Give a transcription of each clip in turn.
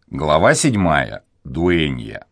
Глава 7. Дуэнья.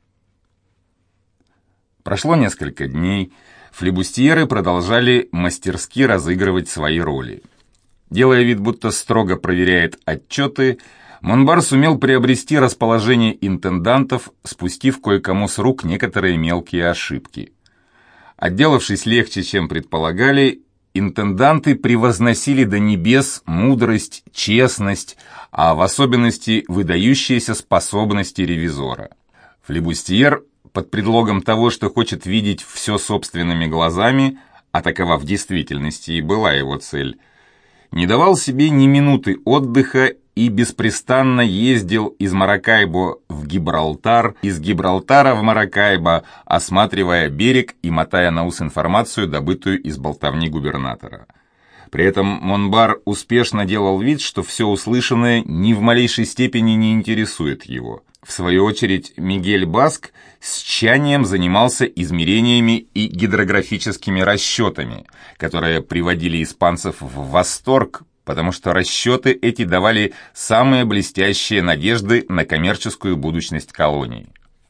Прошло несколько дней, флибустьеры продолжали мастерски разыгрывать свои роли. Делая вид, будто строго проверяет отчеты, Монбар сумел приобрести расположение интендантов, спустив кое-кому с рук некоторые мелкие ошибки. Отделавшись легче, чем предполагали, интенданты превозносили до небес мудрость, честность, а в особенности выдающиеся способности ревизора. Флибустьер, под предлогом того, что хочет видеть все собственными глазами, а такова в действительности и была его цель, не давал себе ни минуты отдыха и беспрестанно ездил из Маракайбо в Гибралтар, из Гибралтара в Маракайбо, осматривая берег и мотая на ус информацию, добытую из болтовни губернатора. При этом Монбар успешно делал вид, что все услышанное ни в малейшей степени не интересует его. В свою очередь, Мигель Баск с тщанием занимался измерениями и гидрографическими расчетами, которые приводили испанцев в восторг, потому что расчеты эти давали самые блестящие надежды на коммерческую будущность колонии.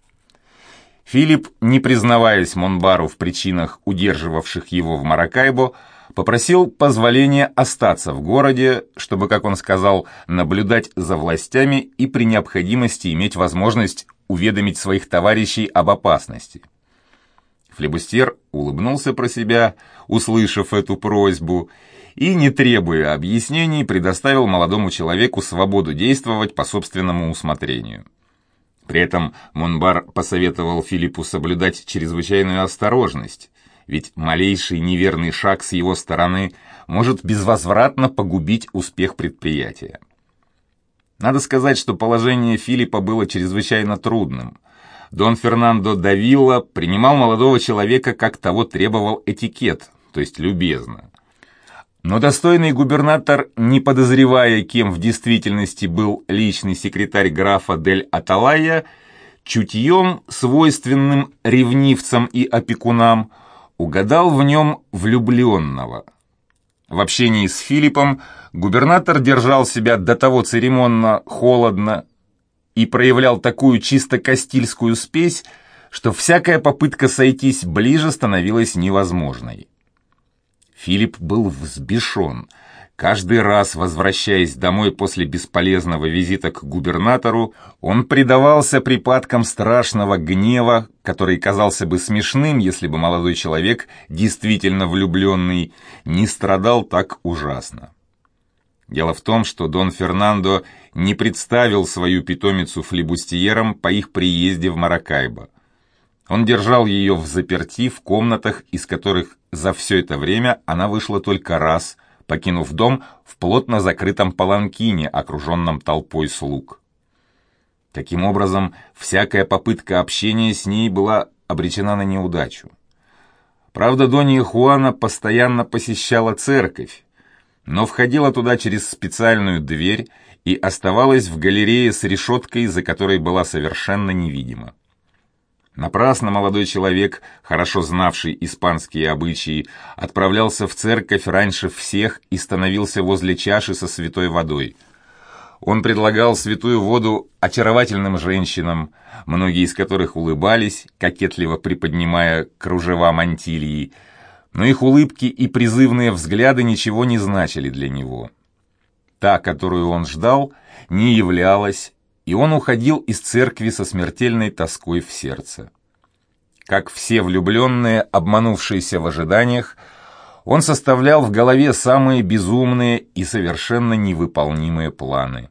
Филипп, не признаваясь Монбару в причинах, удерживавших его в Маракайбо, попросил позволения остаться в городе, чтобы, как он сказал, наблюдать за властями и при необходимости иметь возможность уведомить своих товарищей об опасности. Флибустьер улыбнулся про себя, услышав эту просьбу, и, не требуя объяснений, предоставил молодому человеку свободу действовать по собственному усмотрению. При этом Монбар посоветовал Филиппу соблюдать чрезвычайную осторожность, ведь малейший неверный шаг с его стороны может безвозвратно погубить успех предприятия. Надо сказать, что положение Филиппа было чрезвычайно трудным. Дон Фернандо да Вилла принимал молодого человека, как того требовал этикет, то есть любезно. Но достойный губернатор, не подозревая, кем в действительности был личный секретарь графа дель Аталая, чутьем, свойственным ревнивцам и опекунам, угадал в нем влюбленного. В общении с Филиппом губернатор держал себя до того церемонно, холодно и проявлял такую чисто кастильскую спесь, что всякая попытка сойтись ближе становилась невозможной. Филипп был взбешен. Каждый раз, возвращаясь домой после бесполезного визита к губернатору, он предавался припадкам страшного гнева, который казался бы смешным, если бы молодой человек, действительно влюбленный, не страдал так ужасно. Дело в том, что Дон Фернандо не представил свою питомицу флибустьерам по их приезде в Маракайбо. Он держал ее взаперти в комнатах, из которых за все это время она вышла только раз, покинув дом в плотно закрытом паланкине, окруженном толпой слуг. Таким образом, всякая попытка общения с ней была обречена на неудачу. Правда, Донья Хуана постоянно посещала церковь, но входила туда через специальную дверь и оставалась в галерее с решеткой, за которой была совершенно невидима. Напрасно молодой человек, хорошо знавший испанские обычаи, отправлялся в церковь раньше всех и становился возле чаши со святой водой. Он предлагал святую воду очаровательным женщинам, многие из которых улыбались, кокетливо приподнимая кружева мантильи, но их улыбки и призывные взгляды ничего не значили для него. Та, которую он ждал, не являлась, и он уходил из церкви со смертельной тоской в сердце. Как все влюбленные, обманувшиеся в ожиданиях, он составлял в голове самые безумные и совершенно невыполнимые планы.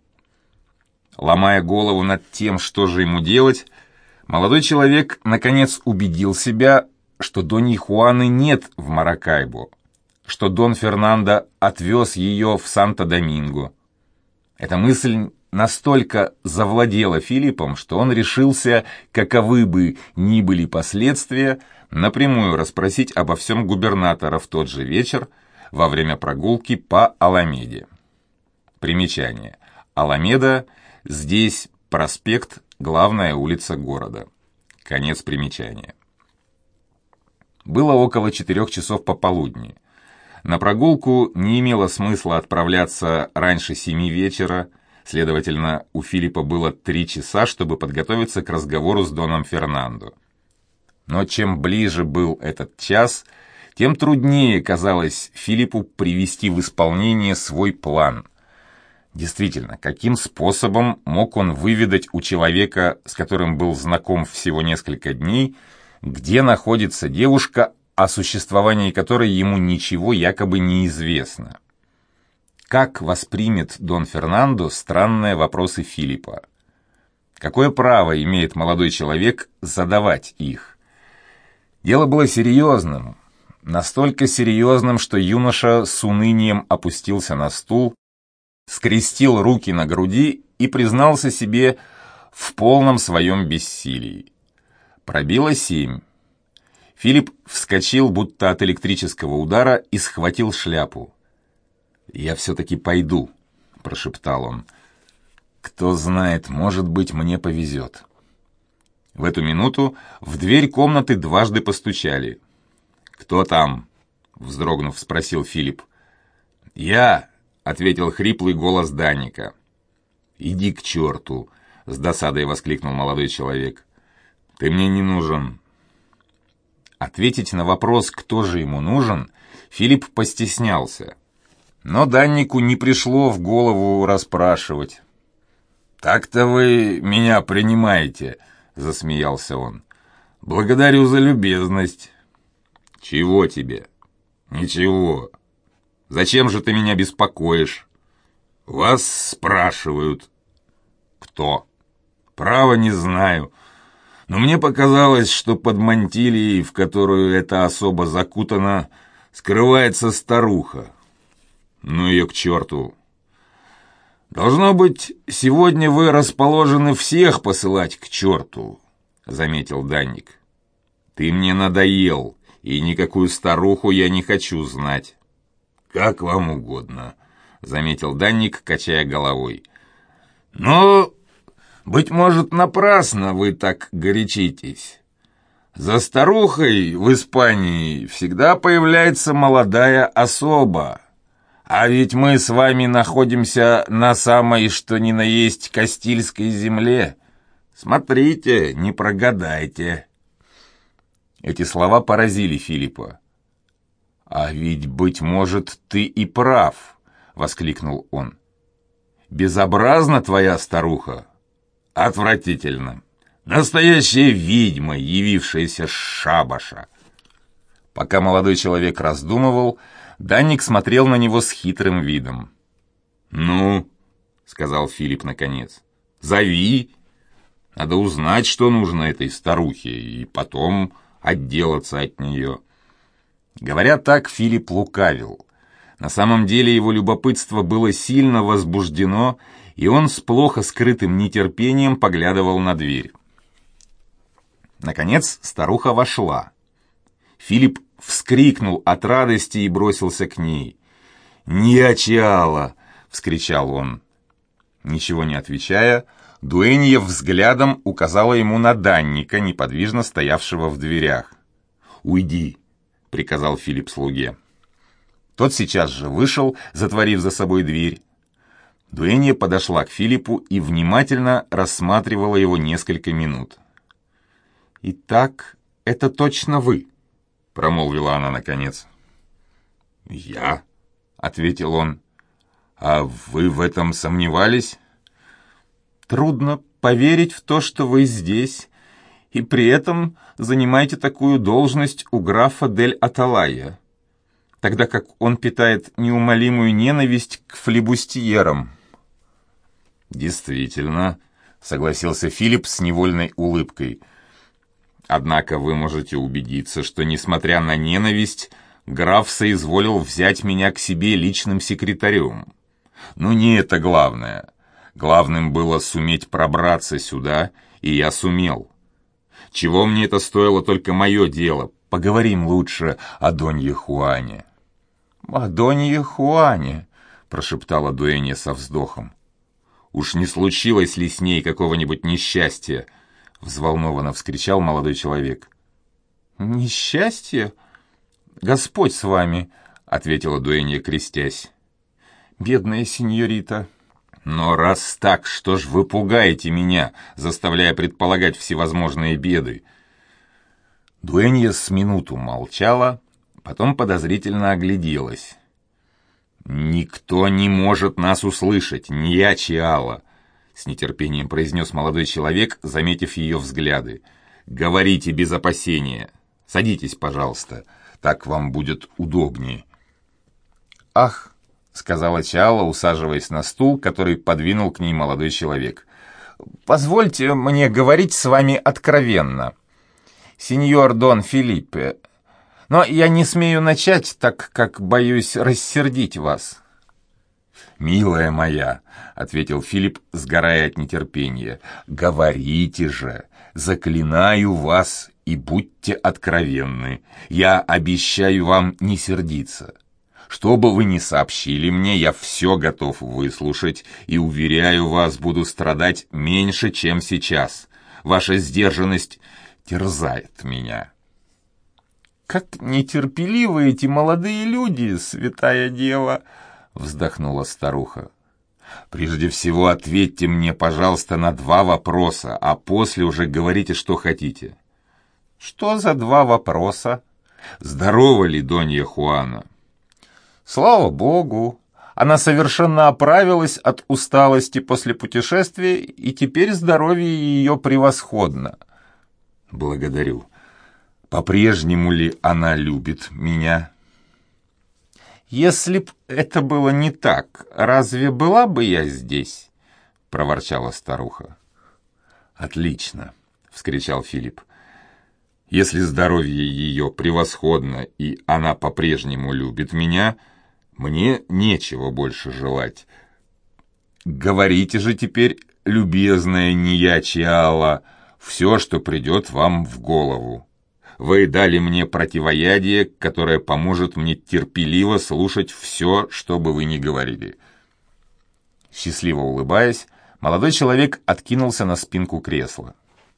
Ломая голову над тем, что же ему делать, молодой человек наконец убедил себя, что Доньи Хуаны нет в Маракайбо, что Дон Фернандо отвез ее в Санто-Доминго. Эта мысль настолько завладела Филиппом, что он решился, каковы бы ни были последствия, напрямую расспросить обо всем губернатора в тот же вечер во время прогулки по Аламеде. Примечание. Аламеда – здесь проспект, главная улица города. Конец примечания. Было около 4 часов пополудни. На прогулку не имело смысла отправляться раньше 7 вечера, Следовательно, у Филиппа было 3 часа, чтобы подготовиться к разговору с Доном Фернандо. Но чем ближе был этот час, тем труднее казалось Филиппу привести в исполнение свой план. Действительно, каким способом мог он выведать у человека, с которым был знаком всего несколько дней, где находится девушка, о существовании которой ему ничего якобы не известно? Как воспримет Дон Фернандо странные вопросы Филиппа? Какое право имеет молодой человек задавать их? Дело было серьезным, настолько серьезным, что юноша с унынием опустился на стул, скрестил руки на груди и признался себе в полном своем бессилии. Пробило 7. Филипп вскочил, будто от электрического удара, и схватил шляпу. «Я все-таки пойду», — прошептал он. «Кто знает, может быть, мне повезет». В эту минуту в дверь комнаты дважды постучали. «Кто там?» — вздрогнув, спросил Филипп. «Я», — ответил хриплый голос Данника. «Иди к черту!» — с досадой воскликнул молодой человек. «Ты мне не нужен». Ответить на вопрос, кто же ему нужен, Филипп постеснялся. Но Даннику не пришло в голову расспрашивать. «Так-то вы меня принимаете», — засмеялся он. «Благодарю за любезность». «Чего тебе?» «Ничего. Зачем же ты меня беспокоишь?» «Вас спрашивают». «Кто?» «Право не знаю. Но мне показалось, что под мантилией, в которую эта особа закутана, скрывается старуха. Ну ее к черту. Должно быть, сегодня вы расположены всех посылать к черту», — заметил Данник. «Ты мне надоел, и никакую старуху я не хочу знать». «Как вам угодно», — заметил Данник, качая головой. «Но, быть может, напрасно вы так горячитесь. За старухой в Испании всегда появляется молодая особа. А ведь мы с вами находимся на самой что ни на есть Кастильской земле. Смотрите, не прогадайте». Эти слова поразили Филиппа. «А ведь, быть может, ты и прав», — воскликнул он. «Безобразна твоя старуха». «Отвратительно. Настоящая ведьма, явившаяся с шабаша». Пока молодой человек раздумывал, Данник смотрел на него с хитрым видом. «Ну», — сказал Филипп наконец, — «зови. Надо узнать, что нужно этой старухе, и потом отделаться от нее». Говоря так, Филипп лукавил. На самом деле его любопытство было сильно возбуждено, и он с плохо скрытым нетерпением поглядывал на дверь. Наконец старуха вошла. Филипп вскрикнул от радости и бросился к ней. «Ньячиала!» — вскричал он. Ничего не отвечая, дуэнья взглядом указала ему на Данника, неподвижно стоявшего в дверях. «Уйди!» — приказал Филипп слуге. Тот сейчас же вышел, затворив за собой дверь. Дуэнья подошла к Филиппу и внимательно рассматривала его несколько минут. «Итак, это точно вы?» — промолвила она наконец. «Я?» — ответил он. «А вы в этом сомневались?» «Трудно поверить в то, что вы здесь, и при этом занимаете такую должность у графа дель Аталая, тогда как он питает неумолимую ненависть к флибустьерам». «Действительно», — согласился Филипп с невольной улыбкой. «Однако вы можете убедиться, что, несмотря на ненависть, граф соизволил взять меня к себе личным секретарем. Но не это главное. Главным было суметь пробраться сюда, и я сумел. Чего мне это стоило, только мое дело. Поговорим лучше о Донье Хуане». «О Донье Хуане», — прошептала дуэнья со вздохом. «Уж не случилось ли с ней какого-нибудь несчастья?» — взволнованно вскричал молодой человек. «Несчастье? Господь с вами», — ответила дуэнья, крестясь. «Бедная сеньорита, Но раз так, что ж вы пугаете меня, заставляя предполагать всевозможные беды? Дуэнья с минуту молчала, потом подозрительно огляделась. «Никто не может нас услышать, не я, Чиала», — с нетерпением произнес молодой человек, заметив ее взгляды. «Говорите без опасения. Садитесь, пожалуйста, так вам будет удобнее». «Ах», — сказала Чиала, усаживаясь на стул, который подвинул к ней молодой человек, — «позвольте мне говорить с вами откровенно. Сеньор Дон Филиппе, но я не смею начать, так как боюсь рассердить вас». «Милая моя», — ответил Филипп, сгорая от нетерпения, — «говорите же, заклинаю вас и будьте откровенны. Я обещаю вам не сердиться. Что бы вы ни сообщили мне, я все готов выслушать и, уверяю вас, буду страдать меньше, чем сейчас. Ваша сдержанность терзает меня». «Как нетерпеливы эти молодые люди, святая дева!» — вздохнула старуха. «Прежде всего ответьте мне, пожалуйста, на 2 вопроса, а после уже говорите, что хотите». «Что за 2 вопроса?» «Здорова ли Донья Хуана?» «Слава Богу! Она совершенно оправилась от усталости после путешествия, и теперь здоровье ее превосходно». «Благодарю. По-прежнему ли она любит меня?» «Если б это было не так, разве была бы я здесь?» — проворчала старуха. «Отлично!» — вскричал Филипп. «Если здоровье ее превосходно, и она по-прежнему любит меня, мне нечего больше желать. Говорите же теперь, любезная Ния Чиала, все, что придет вам в голову. Вы дали мне противоядие, которое поможет мне терпеливо слушать все, что бы вы ни говорили». Счастливо улыбаясь, молодой человек откинулся на спинку кресла.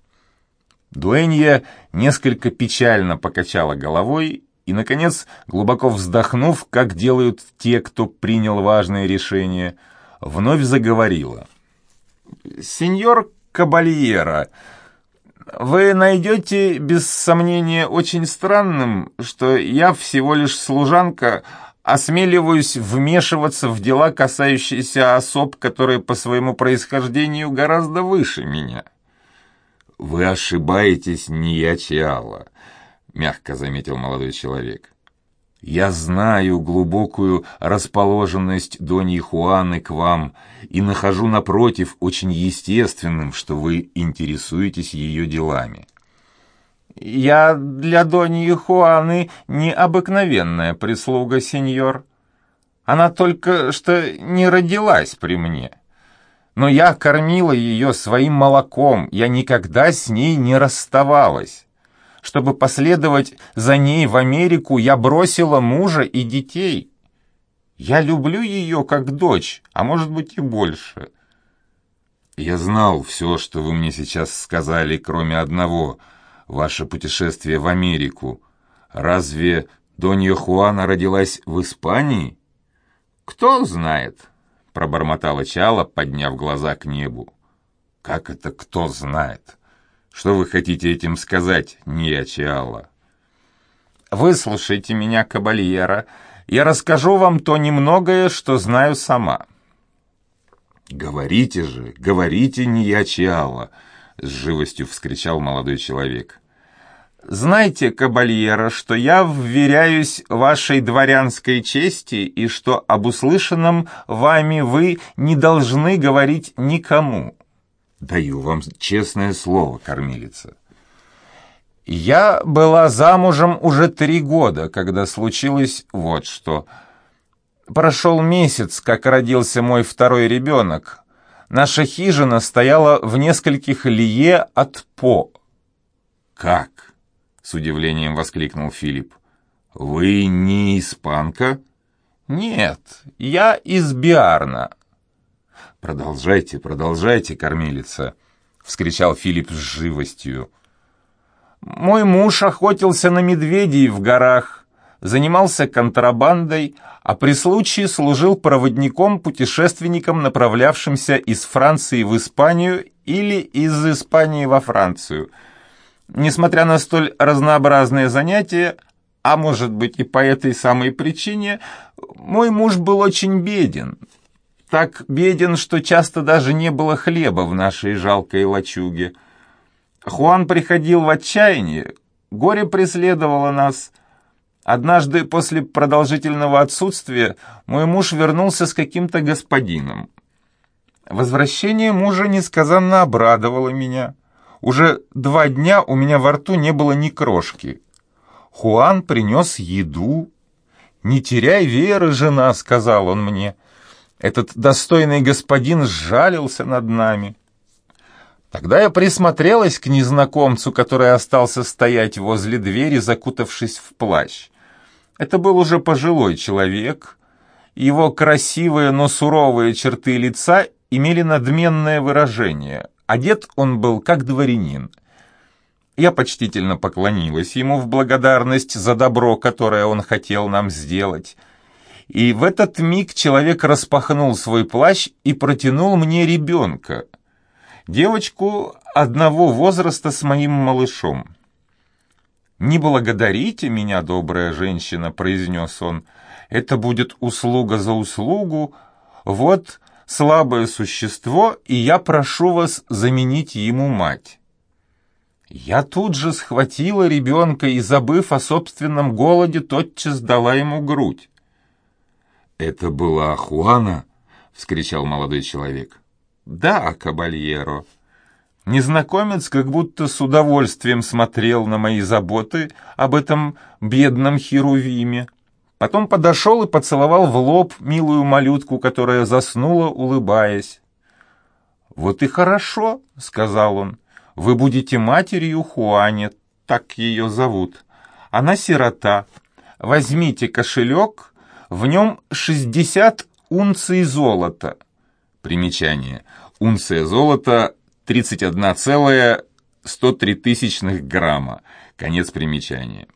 Дуэнья несколько печально покачала головой и, наконец, глубоко вздохнув, как делают те, кто принял важное решение, вновь заговорила. «Сеньор Кабальера, вы найдете, без сомнения, очень странным, что я всего лишь служанка, осмеливаюсь вмешиваться в дела, касающиеся особ, которые по своему происхождению гораздо выше меня». «Вы ошибаетесь, Ния Чиала», — мягко заметил молодой человек. «Я знаю глубокую расположенность Доньи Хуаны к вам и нахожу, напротив, очень естественным, что вы интересуетесь ее делами». «Я для Доньи Хуаны необыкновенная прислуга, сеньор. Она только что не родилась при мне. Но я кормила ее своим молоком, я никогда с ней не расставалась. Чтобы последовать за ней в Америку, я бросила мужа и детей. Я люблю ее как дочь, а может быть и больше». «Я знал все, что вы мне сейчас сказали, кроме одного — ваше путешествие в Америку. Разве Донья Хуана родилась в Испании?» «Кто знает?» — пробормотала Чиала, подняв глаза к небу. «Как это кто знает? Что вы хотите этим сказать, Ния Чиала?» «Выслушайте меня, кабальера. Я расскажу вам то немногое, что знаю сама». «Говорите же, говорите, Ния Чиала!» — с живостью вскричал молодой человек. «Знайте, кабальера, что я вверяюсь вашей дворянской чести и что об услышанном вами вы не должны говорить никому». «Даю вам честное слово, кормилица». «Я была замужем уже 3 года, когда случилось вот что. Прошел месяц, как родился мой 2-й ребенок. Наша хижина стояла в нескольких лье от По». «Как?» — с удивлением воскликнул Филипп. «Вы не испанка?» «Нет, я из Биарна». «Продолжайте, продолжайте, кормилица!» — вскричал Филипп с живостью. «Мой муж охотился на медведей в горах. занимался контрабандой, а при случае служил проводником-путешественником, направлявшимся из Франции в Испанию или из Испании во Францию. Несмотря на столь разнообразные занятия, а может быть и по этой самой причине, мой муж был очень беден. Так беден, что часто даже не было хлеба в нашей жалкой лачуге. Хуан приходил в отчаяние, горе преследовало нас. Однажды после продолжительного отсутствия мой муж вернулся с каким-то господином. Возвращение мужа несказанно обрадовало меня. Уже 2 дня у меня во рту не было ни крошки. Хуан принес еду. «Не теряй веры, жена», — сказал он мне. Этот достойный господин сжалился над нами. Тогда я присмотрелась к незнакомцу, который остался стоять возле двери, закутавшись в плащ. Это был уже пожилой человек. Его красивые, но суровые черты лица имели надменное выражение. Одет он был как дворянин. Я почтительно поклонилась ему в благодарность за добро, которое он хотел нам сделать. И в этот миг человек распахнул свой плащ и протянул мне ребенка, девочку одного возраста с моим малышом. «Не благодарите меня, добрая женщина», — произнес он. «Это будет услуга за услугу. Вот слабое существо, и я прошу вас заменить ему мать». Я тут же схватила ребенка и, забыв о собственном голоде, тотчас дала ему грудь. «Это была Хуана?» — вскричал молодой человек. «Да, кабальеро». Незнакомец как будто с удовольствием смотрел на мои заботы об этом бедном херувиме. Потом подошел и поцеловал в лоб милую малютку, которая заснула, улыбаясь. «Вот и хорошо», — сказал он. «Вы будете матерью Хуане, так ее зовут. Она сирота. Возьмите кошелек, в нем 60 унций золота». Примечание. Унция золота 31,103 грамма. Конец примечания.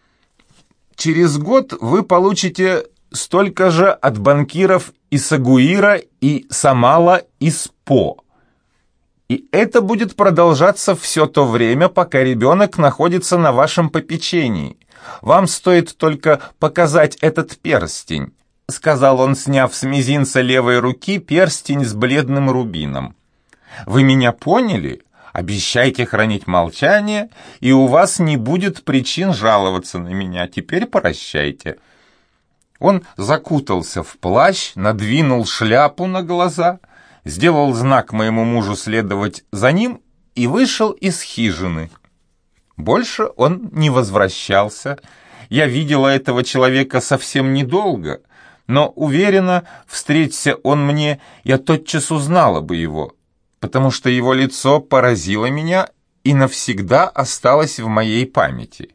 «Через год вы получите столько же от банкиров Исагуира и Самала из По. И это будет продолжаться все то время, пока ребенок находится на вашем попечении. Вам стоит только показать этот перстень», — сказал он, сняв с мизинца левой руки перстень с бледным рубином. «Вы меня поняли? Обещайте хранить молчание, и у вас не будет причин жаловаться на меня. Теперь прощайте». Он закутался в плащ, надвинул шляпу на глаза, сделал знак моему мужу следовать за ним и вышел из хижины. Больше он не возвращался. Я видела этого человека совсем недолго, но уверена, встреться он мне, я тотчас узнала бы его, потому что его лицо поразило меня и навсегда осталось в моей памяти.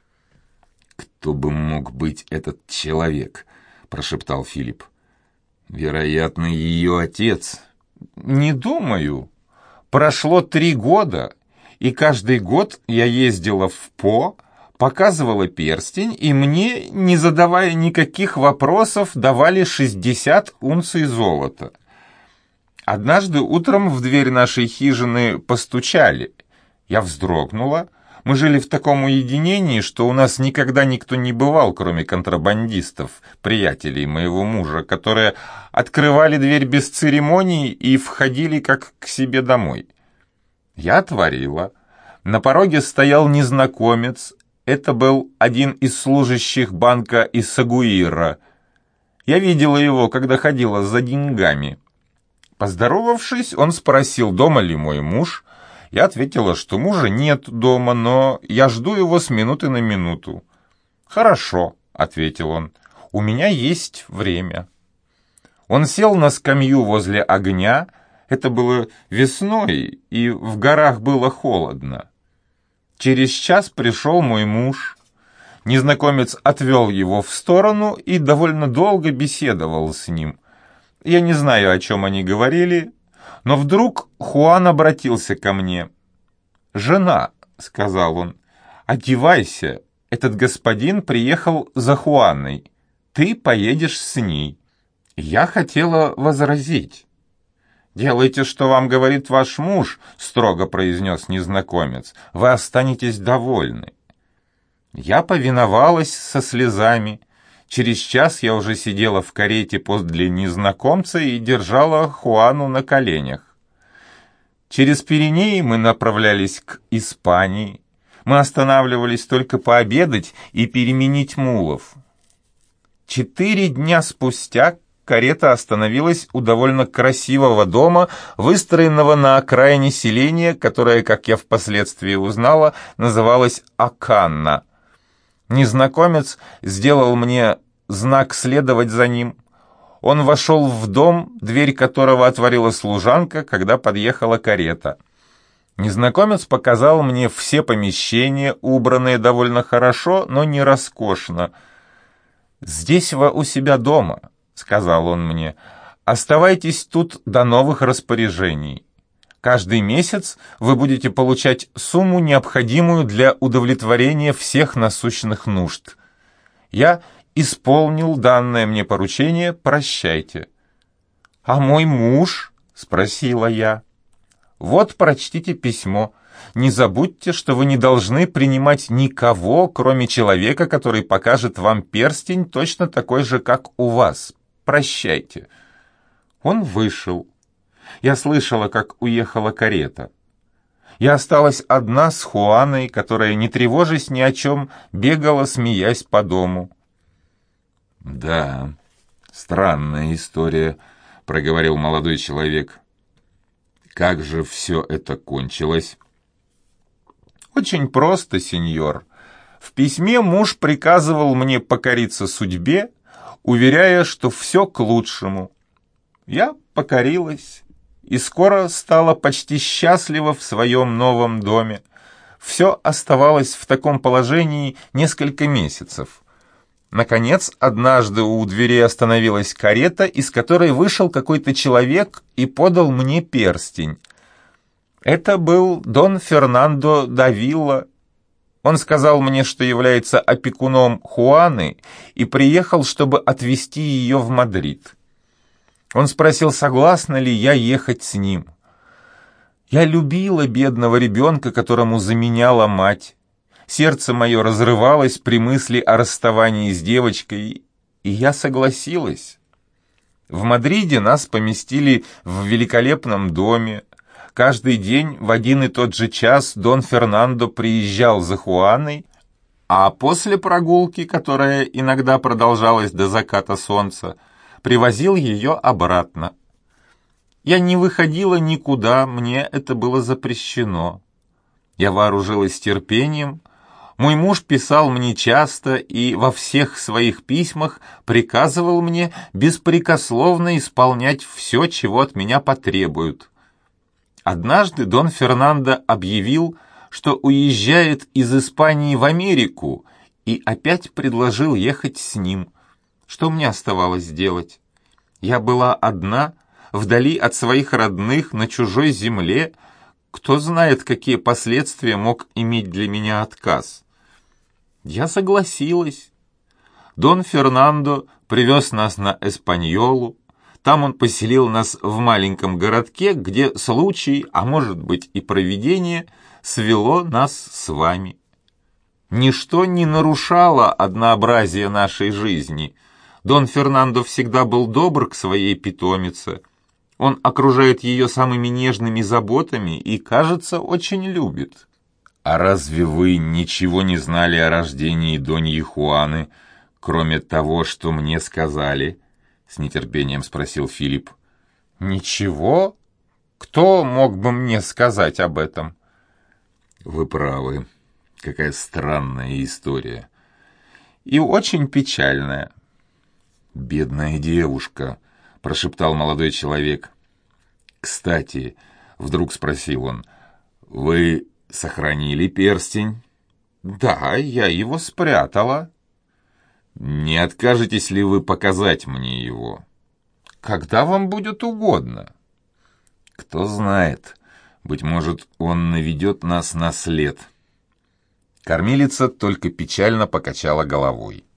«Кто бы мог быть этот человек?» — прошептал Филипп. «Вероятно, ее отец». «Не думаю. Прошло 3 года, и каждый год я ездила в По, показывала перстень, и мне, не задавая никаких вопросов, давали 60 унций золота. Однажды утром в дверь нашей хижины постучали. Я вздрогнула. Мы жили в таком уединении, что у нас никогда никто не бывал, кроме контрабандистов, приятелей моего мужа, которые открывали дверь без церемоний и входили как к себе домой. Я отворила. На пороге стоял незнакомец. Это был один из служащих банка Исагуира. Я видела его, когда ходила за деньгами. Поздоровавшись, он спросил, дома ли мой муж. Я ответила, что мужа нет дома, но я жду его с минуты на минуту. «Хорошо», — ответил он, — «у меня есть время». Он сел на скамью возле огня. Это было весной, и в горах было холодно. Через час пришел мой муж. Незнакомец отвел его в сторону и довольно долго беседовал с ним. Я не знаю, о чем они говорили, но вдруг Хуан обратился ко мне. «Жена», — сказал он, — «одевайся, Этот господин приехал за Хуаной. Ты поедешь с ней». Я хотела возразить. «Делайте, что вам говорит ваш муж», — строго произнес незнакомец. «Вы останетесь довольны». Я повиновалась со слезами. Через час я уже сидела в карете подле незнакомца и держала Хуану на коленях. Через Пиренеи мы направлялись к Испании. Мы останавливались только пообедать и переменить мулов. 4 дня спустя карета остановилась у довольно красивого дома, выстроенного на окраине селения, которое, как я впоследствии узнала, называлось Аканна. Незнакомец сделал мне знак следовать за ним. Он вошел в дом, дверь которого отворила служанка, когда подъехала карета. Незнакомец показал мне все помещения, убранные довольно хорошо, но не роскошно. «Здесь вы у себя дома», — сказал он мне. «Оставайтесь тут до новых распоряжений. Каждый месяц вы будете получать сумму, необходимую для удовлетворения всех насущных нужд. Я исполнил данное мне поручение, прощайте». «А мой муж?» — спросила я. «Вот прочтите письмо. Не забудьте, что вы не должны принимать никого, кроме человека, который покажет вам перстень, точно такой же, как у вас. Прощайте». Он вышел. Я слышала, как уехала карета. Я осталась одна с Хуаной, которая, не тревожась ни о чем, бегала, смеясь по дому. «Да, странная история», — проговорил молодой человек. «Как же все это кончилось?» «Очень просто, сеньор. В письме муж приказывал мне покориться судьбе, уверяя, что все к лучшему. Я покорилась и скоро стала почти счастлива в своем новом доме. Все оставалось в таком положении несколько месяцев. Наконец, однажды у дверей остановилась карета, из которой вышел какой-то человек и подал мне перстень. Это был Дон Фернандо да Вилла. Он сказал мне, что является опекуном Хуаны, и приехал, чтобы отвезти ее в Мадрид. Он спросил, согласна ли я ехать с ним. Я любила бедного ребенка, которому заменяла мать. Сердце мое разрывалось при мысли о расставании с девочкой, и я согласилась. В Мадриде нас поместили в великолепном доме. Каждый день в один и тот же час Дон Фернандо приезжал за Хуаной, а после прогулки, которая иногда продолжалась до заката солнца, привозил ее обратно. Я не выходила никуда, мне это было запрещено. Я вооружилась терпением. Мой муж писал мне часто и во всех своих письмах приказывал мне беспрекословно исполнять все, чего от меня потребуют. Однажды Дон Фернандо объявил, что уезжает из Испании в Америку, и опять предложил ехать с ним. Что мне оставалось делать? Я была одна, вдали от своих родных, на чужой земле. Кто знает, какие последствия мог иметь для меня отказ? Я согласилась. Дон Фернандо привез нас на Эспаньолу. Там он поселил нас в маленьком городке, где случай, а может быть и провидение, свело нас с вами. Ничто не нарушало однообразие нашей жизни. Дон Фернандо всегда был добр к своей питомице. Он окружает ее самыми нежными заботами и, кажется, очень любит. «А разве вы ничего не знали о рождении Доньи Хуаны, кроме того, что мне сказали?» — с нетерпением спросил Филипп. «Ничего? Кто мог бы мне сказать об этом?» «Вы правы. Какая странная история. И очень печальная». «Бедная девушка», — прошептал молодой человек. «Кстати», — вдруг спросил он, — «вы сохранили перстень?» «Да, я его спрятала». «Не откажетесь ли вы показать мне его?» «Когда вам будет угодно». «Кто знает, быть может, он наведет нас на след». Кормилица только печально покачала головой.